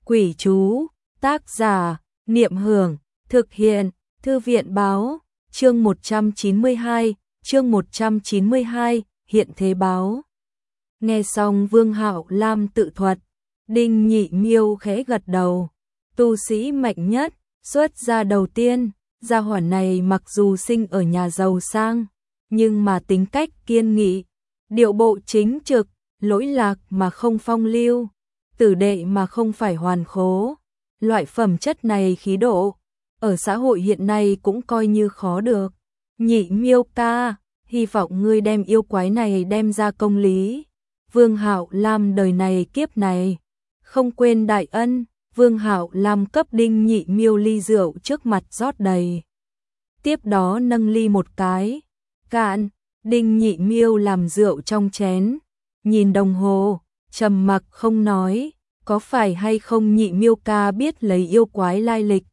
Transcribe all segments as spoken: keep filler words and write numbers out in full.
Quỷ chú, tác giả, Niệm Hưởng, thực hiện, Thư viện báo, chương một trăm chín mươi hai, chương một trăm chín mươi hai, hiện thế báo. Nghe xong Vương Hạo Lam tự thuật, Đinh Nhị Miêu khẽ gật đầu, tu sĩ mạnh nhất, xuất gia đầu tiên, gia hỏa này mặc dù sinh ở nhà giàu sang, nhưng mà tính cách kiên nghị, điệu bộ chính trực, lỗi lạc mà không phong lưu, tử đệ mà không phải hoàn khố. Loại phẩm chất này khí độ, ở xã hội hiện nay cũng coi như khó được. Nhị Miêu ca, hy vọng ngươi đem yêu quái này đem ra công lý. Vương Hạo Lam đời này kiếp này, không quên đại ân. Vương Hạo Lam cấp Đinh Nhị Miêu ly rượu trước mặt rót đầy. Tiếp đó nâng ly một cái, cạn. Đinh Nhị Miêu làm rượu trong chén, nhìn đồng hồ, trầm mặc không nói. Có phải hay không Nhị Miêu ca biết lấy yêu quái lai lịch?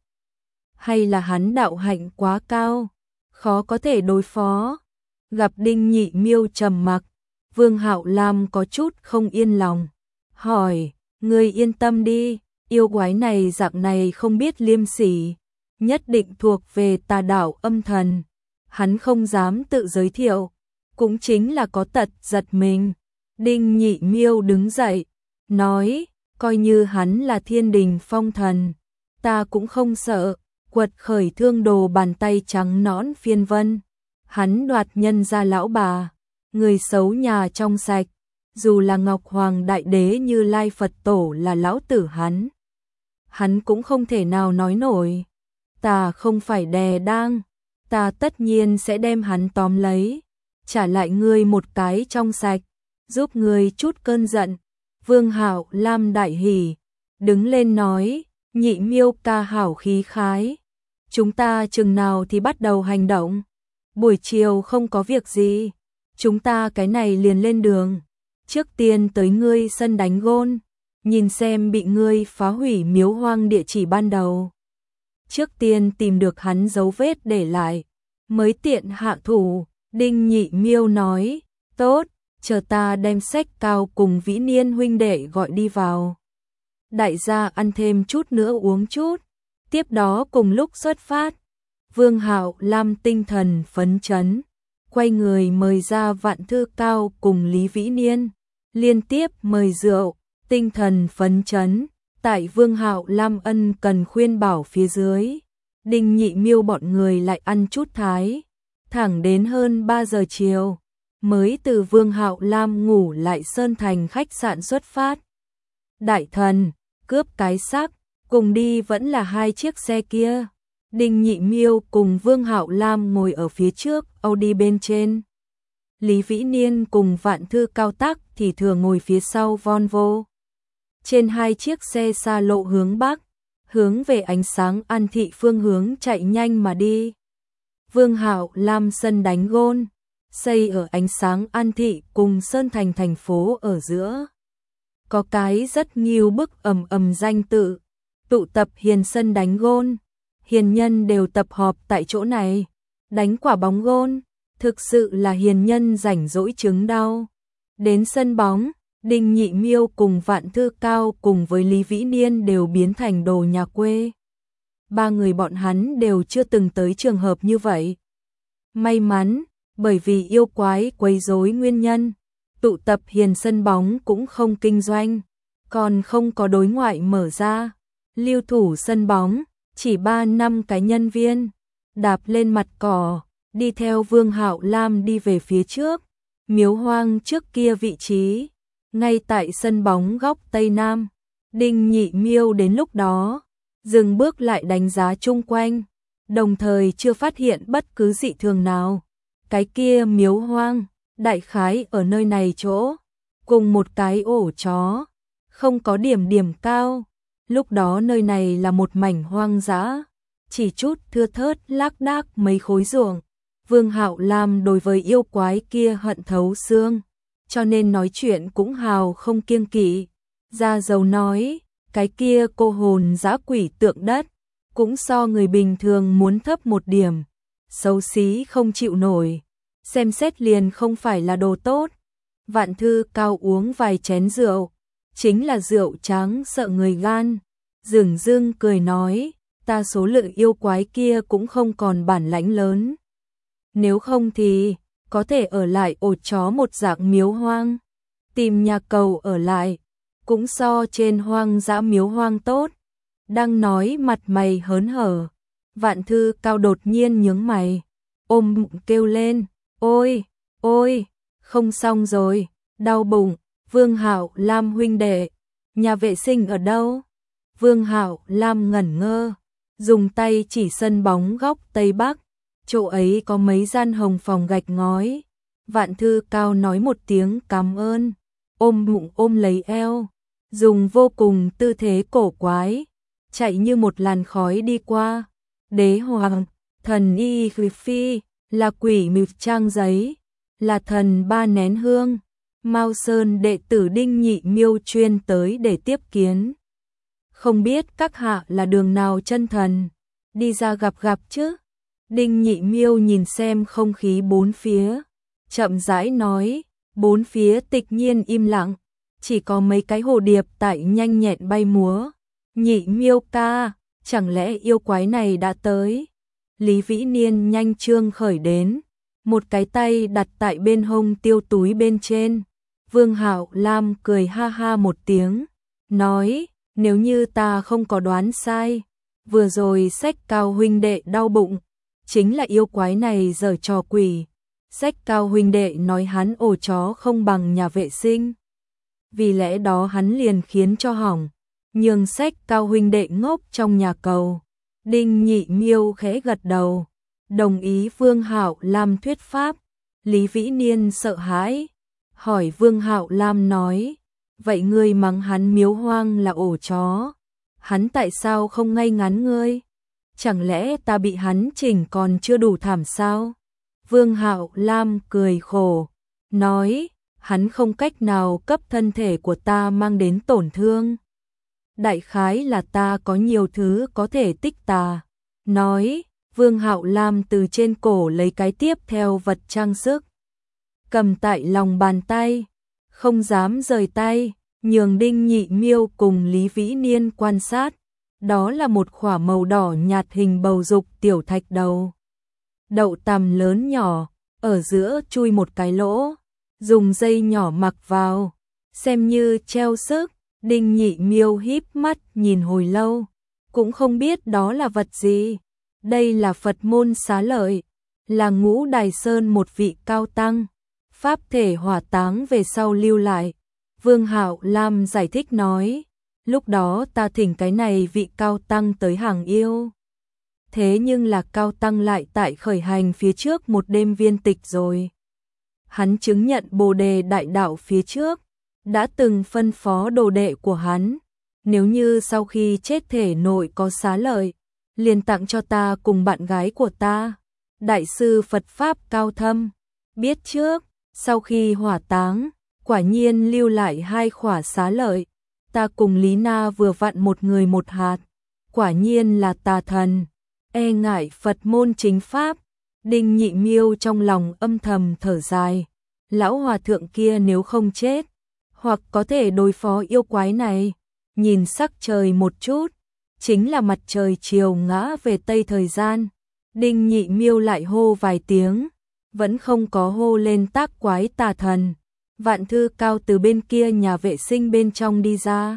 Hay là hắn đạo hạnh quá cao, khó có thể đối phó? Gặp Đinh Nhị Miêu trầm mặc, Vương Hạo Lam có chút không yên lòng, hỏi, ngươi yên tâm đi, yêu quái này dạng này không biết liêm sỉ, nhất định thuộc về tà đạo âm thần. Hắn không dám tự giới thiệu, cũng chính là có tật giật mình. Đinh Nhị Miêu đứng dậy, nói, coi như hắn là thiên đình phong thần, ta cũng không sợ. Quật khởi thương đồ bàn tay trắng nõn phiên vân, hắn đoạt nhân gia lão bà, người xấu nhà trong sạch, dù là Ngọc Hoàng Đại Đế Như Lai Phật Tổ là lão tử hắn, hắn cũng không thể nào nói nổi. Ta không phải đè đang, ta tất nhiên sẽ đem hắn tóm lấy, trả lại ngươi một cái trong sạch, giúp ngươi chút cơn giận. Vương Hạo Lam đại hỉ, đứng lên nói, Nhị Miêu ca hảo khí khái, chúng ta chừng nào thì bắt đầu hành động? Buổi chiều không có việc gì, chúng ta cái này liền lên đường. Trước tiên tới ngươi sân đánh gôn, nhìn xem bị ngươi phá hủy miếu hoang địa chỉ ban đầu. Trước tiên tìm được hắn dấu vết để lại, mới tiện hạ thủ. Đinh Nhị Miêu nói, tốt, chờ ta đem Sách Cao cùng Vĩ Niên huynh đệ gọi đi vào. Đại gia ăn thêm chút nữa uống chút, tiếp đó cùng lúc xuất phát. Vương Hạo Lam tinh thần phấn chấn, quay người mời ra Vạn Thư Cao cùng Lý Vĩ Niên, liên tiếp mời rượu, tinh thần phấn chấn. Tại Vương Hạo Lam ân cần khuyên bảo phía dưới, Đinh Nhị Miêu bọn người lại ăn chút thái, thẳng đến hơn ba giờ chiều, mới từ Vương Hạo Lam ngủ lại Sơn Thành khách sạn xuất phát. Đại thần, cướp cái xác, cùng đi vẫn là hai chiếc xe kia. Đinh Nhị Miêu cùng Vương Hạo Lam ngồi ở phía trước, Audi bên trên. Lý Vĩ Niên cùng Vạn Thư Cao Tắc thì thường ngồi phía sau Volvo. Trên hai chiếc xe xa lộ hướng Bắc, hướng về ánh sáng An Thị phương hướng chạy nhanh mà đi. Vương Hạo Lam sân đánh gôn, xây ở ánh sáng An Thị cùng Sơn Thành thành phố ở giữa. Có cái rất nghiêu bức ầm ầm danh tự, tụ tập hiền sân đánh gôn, hiền nhân đều tập họp tại chỗ này, đánh quả bóng gôn, thực sự là hiền nhân rảnh rỗi chứng đau. Đến sân bóng, Đinh Nhị Miêu cùng Vạn Thư Cao cùng với Lý Vĩ Niên đều biến thành đồ nhà quê. Ba người bọn hắn đều chưa từng tới trường hợp như vậy. May mắn, bởi vì yêu quái quấy rối nguyên nhân, tụ tập hiền sân bóng cũng không kinh doanh, còn không có đối ngoại mở ra. Lưu thủ sân bóng, chỉ ba năm cái nhân viên, đạp lên mặt cỏ, đi theo Vương Hạo Lam đi về phía trước. Miếu hoang trước kia vị trí, ngay tại sân bóng góc Tây Nam. Đinh Nhị Miêu đến lúc đó, dừng bước lại đánh giá chung quanh, đồng thời chưa phát hiện bất cứ dị thường nào. Cái kia miếu hoang, đại khái ở nơi này chỗ, cùng một cái ổ chó, không có điểm điểm cao. Lúc đó nơi này là một mảnh hoang dã, chỉ chút thưa thớt lác đác mấy khối ruộng. Vương Hạo Lam đối với yêu quái kia hận thấu xương, cho nên nói chuyện cũng hào không kiêng kỵ. Gia Dầu nói, cái kia cô hồn dã quỷ tượng đất, cũng so người bình thường muốn thấp một điểm, xấu xí không chịu nổi, xem xét liền không phải là đồ tốt. Vạn Thư Cao uống vài chén rượu, chính là rượu trắng sợ người gan, dửng dưng cười nói, ta số lượng yêu quái kia cũng không còn bản lãnh lớn. Nếu không thì, có thể ở lại ổ chó một dạng miếu hoang, tìm nhà cầu ở lại, cũng so trên hoang dã miếu hoang tốt. Đang nói mặt mày hớn hở, Vạn Thư Cao đột nhiên nhướng mày, ôm bụng kêu lên, ôi, ôi, không xong rồi, đau bụng. Vương Hạo Lam huynh đệ, nhà vệ sinh ở đâu? Vương Hạo Lam ngẩn ngơ, dùng tay chỉ sân bóng góc Tây Bắc, chỗ ấy có mấy gian hồng phòng gạch ngói. Vạn Thư Cao nói một tiếng cảm ơn, ôm bụng ôm lấy eo, dùng vô cùng tư thế cổ quái, chạy như một làn khói đi qua. Đế hoàng, thần y phi, là quỷ mịt trang giấy, là thần ba nén hương. Mao Sơn đệ tử Đinh Nhị Miêu chuyên tới để tiếp kiến. Không biết các hạ là đường nào chân thần, đi ra gặp gặp chứ? Đinh Nhị Miêu nhìn xem không khí bốn phía, chậm rãi nói, bốn phía tịch nhiên im lặng, chỉ có mấy cái hồ điệp tại nhanh nhẹn bay múa. Nhị Miêu ca, chẳng lẽ yêu quái này đã tới? Lý Vĩ Niên nhanh trương khởi đến, một cái tay đặt tại bên hông tiêu túi bên trên. Vương Hạo Lam cười ha ha một tiếng, nói, nếu như ta không có đoán sai, vừa rồi Sách Cao huynh đệ đau bụng, chính là yêu quái này giở trò quỷ. Sách Cao huynh đệ nói hắn ổ chó không bằng nhà vệ sinh, vì lẽ đó hắn liền khiến cho hỏng, nhường Sách Cao huynh đệ ngốc trong nhà cầu. Đinh Nhị Miêu khẽ gật đầu, đồng ý Vương Hạo Lam thuyết pháp. Lý Vĩ Niên sợ hãi, hỏi Vương Hạo Lam nói, vậy ngươi mắng hắn miếu hoang là ổ chó, hắn tại sao không ngay ngắn ngươi? Chẳng lẽ ta bị hắn chỉnh còn chưa đủ thảm sao? Vương Hạo Lam cười khổ, nói, hắn không cách nào cấp thân thể của ta mang đến tổn thương. Đại khái là ta có nhiều thứ có thể tích tà. Nói, Vương Hạo Lam từ trên cổ lấy cái tiếp theo vật trang sức, cầm tại lòng bàn tay, không dám rời tay, nhường Đinh Nhị Miêu cùng Lý Vĩ Niên quan sát. Đó là một khỏa màu đỏ nhạt hình bầu dục tiểu thạch đầu, đậu tằm lớn nhỏ, ở giữa chui một cái lỗ, dùng dây nhỏ mặc vào, xem như treo sức. Đinh Nhị Miêu híp mắt nhìn hồi lâu, cũng không biết đó là vật gì. Đây là Phật môn Xá Lợi, là Ngũ Đài Sơn một vị cao tăng, pháp thể hỏa táng về sau lưu lại. Vương Hạo Lam giải thích nói, lúc đó ta thỉnh cái này vị cao tăng tới hàng yêu. Thế nhưng là cao tăng lại tại khởi hành phía trước một đêm viên tịch rồi. Hắn chứng nhận Bồ đề đại đạo phía trước, đã từng phân phó đồ đệ của hắn, nếu như sau khi chết thể nội có xá lợi, liền tặng cho ta cùng bạn gái của ta. Đại sư Phật Pháp cao thâm, biết trước, sau khi hỏa táng, quả nhiên lưu lại hai khỏa xá lợi. Ta cùng Lý Na vừa vặn một người một hạt, quả nhiên là tà thần, e ngại Phật môn chính Pháp. Đinh Nhị Miêu trong lòng âm thầm thở dài, lão hòa thượng kia nếu không chết, hoặc có thể đối phó yêu quái này. Nhìn sắc trời một chút, chính là mặt trời chiều ngã về tây thời gian. Đinh Nhị Miêu lại hô vài tiếng, vẫn không có hô lên tác quái tà thần. Vạn Thư Cao từ bên kia nhà vệ sinh bên trong đi ra.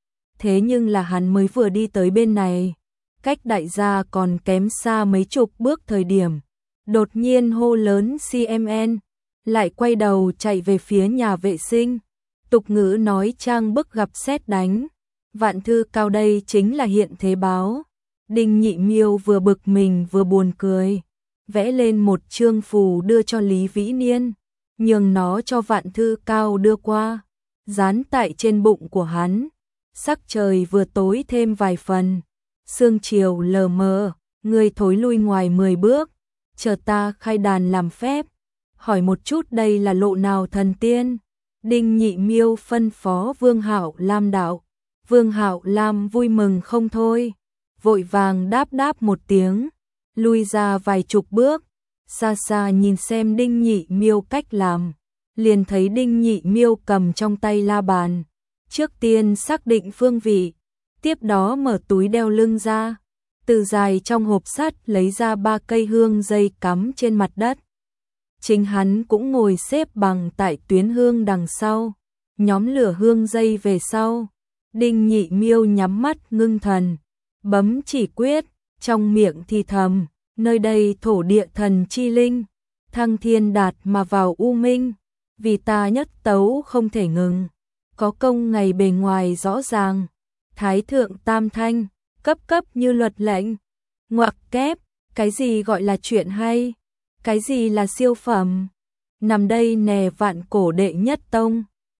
Thế nhưng là hắn mới vừa đi tới bên này, cách đại gia còn kém xa mấy chục bước thời điểm, đột nhiên hô lớn xê em en, lại quay đầu chạy về phía nhà vệ sinh. Tục ngữ nói trang bức gặp sét đánh, Vạn Thư Cao đây chính là hiện thế báo. Đinh Nhị Miêu vừa bực mình vừa buồn cười, vẽ lên một chương phù đưa cho Lý Vĩ Niên, nhường nó cho Vạn Thư Cao đưa qua, dán tại trên bụng của hắn. Sắc trời vừa tối thêm vài phần, sương chiều lờ mờ, người thối lui ngoài mười bước, chờ ta khai đàn làm phép, hỏi một chút đây là lộ nào thần tiên. Đinh Nhị Miêu phân phó Vương Hạo Lam đạo. Vương Hạo Lam vui mừng không thôi, vội vàng đáp đáp một tiếng, lui ra vài chục bước, xa xa nhìn xem Đinh Nhị Miêu cách làm, liền thấy Đinh Nhị Miêu cầm trong tay la bàn, trước tiên xác định phương vị, tiếp tiếp đó mở túi đeo lưng ra, từ dài trong hộp sắt lấy ra ba cây hương dây cắm trên mặt đất. Chính hắn cũng ngồi xếp bằng tại tuyến hương đằng sau, nhóm lửa hương dây về sau. Đinh Nhị Miêu nhắm mắt ngưng thần, bấm chỉ quyết, trong miệng thì thầm, nơi đây thổ địa thần chi linh, thăng thiên đạt mà vào u minh, vì ta nhất tấu không thể ngừng, có công ngày bề ngoài rõ ràng, thái thượng tam thanh, cấp cấp như luật lệnh, ngoặc kép, cái gì gọi là chuyện hay, cái gì là siêu phẩm, nằm đây nè vạn cổ đệ nhất tông.